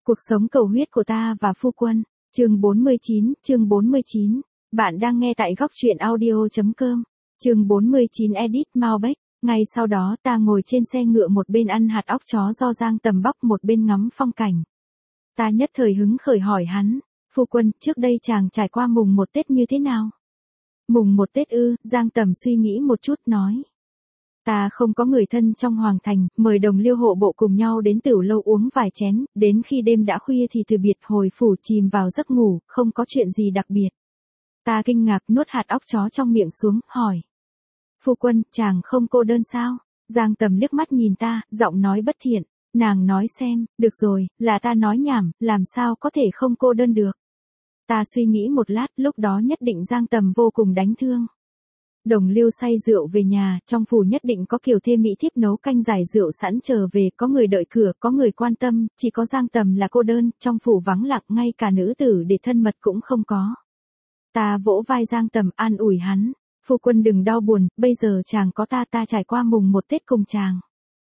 Cuộc sống cầu huyết của ta và phu quân. Chương 49. Bạn đang nghe tại góc truyện audio.com. Chương 49 edit Malbec. Ngay sau đó ta ngồi trên xe ngựa một bên ăn hạt óc chó do Giang Tầm bóc một bên ngắm phong cảnh. Ta nhất thời hứng khởi hỏi hắn, phu quân, trước đây chàng trải qua mùng 1 Tết như thế nào? Mùng 1 Tết ư? Giang Tầm suy nghĩ một chút nói. Ta không có người thân trong hoàng thành, mời đồng liêu hộ bộ cùng nhau đến Tửu Lâu uống vài chén, đến khi đêm đã khuya thì từ biệt hồi phủ chìm vào giấc ngủ, không có chuyện gì đặc biệt. Ta kinh ngạc nuốt hạt óc chó trong miệng xuống, hỏi. Phu quân, chàng không cô đơn sao? Giang Tầm liếc mắt nhìn ta, giọng nói bất thiện. Nàng nói xem, được rồi, là ta nói nhảm, làm sao có thể không cô đơn được. Ta suy nghĩ một lát, lúc đó nhất định Giang Tầm vô cùng đánh thương. Đồng liêu say rượu về nhà, trong phủ nhất định có kiều thê mỹ thiếp nấu canh giải rượu sẵn chờ về, có người đợi cửa, có người quan tâm, chỉ có Giang Tầm là cô đơn, trong phủ vắng lặng, ngay cả nữ tử để thân mật cũng không có. Ta vỗ vai Giang Tầm an ủi hắn, phu quân đừng đau buồn, bây giờ chàng có ta trải qua mùng 1 Tết cùng chàng.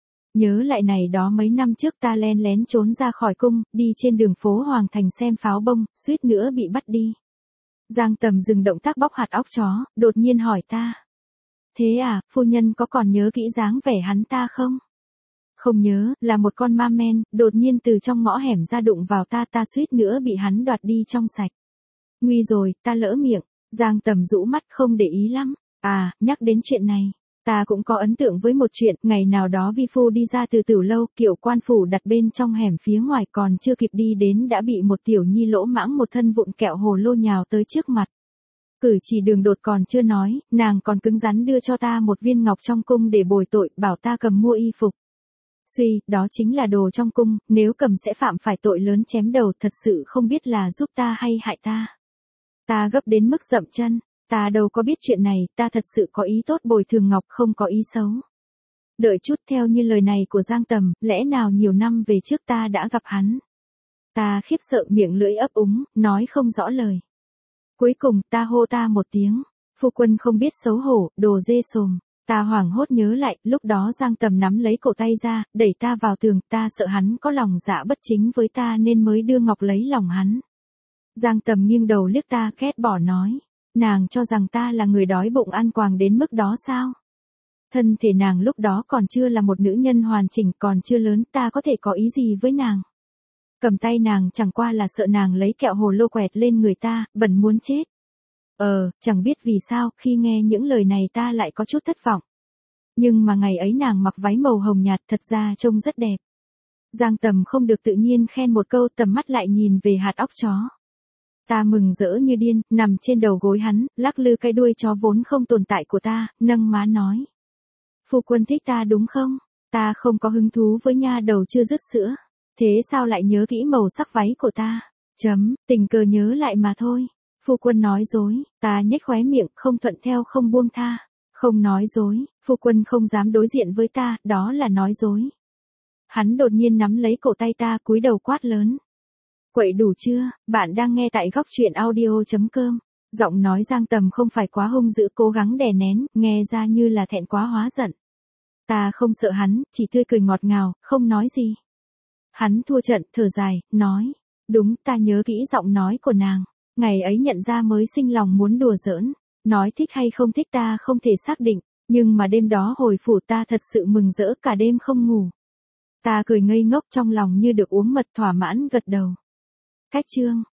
Nhớ lại này đó mấy năm trước ta len lén trốn ra khỏi cung, đi trên đường phố Hoàng Thành xem pháo bông, suýt nữa bị bắt đi. Giang Tầm dừng động tác bóc hạt óc chó, đột nhiên hỏi ta. Thế à, phu nhân có còn nhớ kỹ dáng vẻ hắn ta không? Không nhớ, là một con ma men, đột nhiên từ trong ngõ hẻm ra đụng vào ta suýt nữa bị hắn đoạt đi trong sạch. Nguy rồi, ta lỡ miệng. Giang Tầm rũ mắt không để ý lắm. À, nhắc đến chuyện này. Ta cũng có ấn tượng với một chuyện, ngày nào đó vi phu đi ra từ Tửu Lâu, kiệu quan phủ đặt bên trong hẻm phía ngoài còn chưa kịp đi đến đã bị một tiểu nhi lỗ mãng một thân vụn kẹo hồ lô nhào tới trước mặt. Cử chỉ đường đột còn chưa nói, nàng còn cứng rắn đưa cho ta một viên ngọc trong cung để bồi tội, bảo ta cầm mua y phục. Suy, đó chính là đồ trong cung, nếu cầm sẽ phạm phải tội lớn chém đầu, thật sự không biết là giúp ta hay hại ta. Ta gấp đến mức dậm chân. Ta đâu có biết chuyện này, ta thật sự có ý tốt bồi thường ngọc, không có ý xấu. Đợi chút, theo như lời này của Giang Tầm, lẽ nào nhiều năm về trước ta đã gặp hắn. Ta khiếp sợ miệng lưỡi ấp úng, nói không rõ lời. Cuối cùng ta hô ta một tiếng, phu quân không biết xấu hổ, đồ dê sồm. Ta hoảng hốt nhớ lại, lúc đó Giang Tầm nắm lấy cổ tay ra, đẩy ta vào tường, ta sợ hắn có lòng dạ bất chính với ta nên mới đưa ngọc lấy lòng hắn. Giang Tầm nghiêng đầu liếc ta ghét bỏ nói. Nàng cho rằng ta là người đói bụng ăn quàng đến mức đó sao? Thân thể nàng lúc đó còn chưa là một nữ nhân hoàn chỉnh, còn chưa lớn, ta có thể có ý gì với nàng? Cầm tay nàng chẳng qua là sợ nàng lấy kẹo hồ lô quẹt lên người ta, bẩn muốn chết. Chẳng biết vì sao, khi nghe những lời này ta lại có chút thất vọng. Nhưng mà ngày ấy nàng mặc váy màu hồng nhạt, thật ra trông rất đẹp. Giang Tầm không được tự nhiên khen một câu, tầm mắt lại nhìn về hạt óc chó. Ta mừng rỡ như điên, nằm trên đầu gối hắn, lắc lư cái đuôi chó vốn không tồn tại của ta, nâng má nói. Phu quân thích ta đúng không? Ta không có hứng thú với nha đầu chưa dứt sữa. Thế sao lại nhớ kỹ màu sắc váy của ta? Tình cờ nhớ lại mà thôi. Phu quân nói dối, ta nhếch khóe miệng, không thuận theo không buông tha. Không nói dối, phu quân không dám đối diện với ta, đó là nói dối. Hắn đột nhiên nắm lấy cổ tay ta, cúi đầu quát lớn. Quậy đủ chưa, bạn đang nghe tại góc truyện audio.com. Giọng nói Giang Tầm không phải quá hung dữ, cố gắng đè nén, nghe ra như là thẹn quá hóa giận. Ta không sợ hắn, chỉ tươi cười ngọt ngào, không nói gì. Hắn thua trận, thở dài, nói. Đúng, ta nhớ kỹ giọng nói của nàng. Ngày ấy nhận ra mới sinh lòng muốn đùa giỡn. Nói thích hay không thích ta không thể xác định. Nhưng mà đêm đó hồi phủ ta thật sự mừng rỡ, cả đêm không ngủ. Ta cười ngây ngốc trong lòng như được uống mật, thỏa mãn gật đầu. Cách chương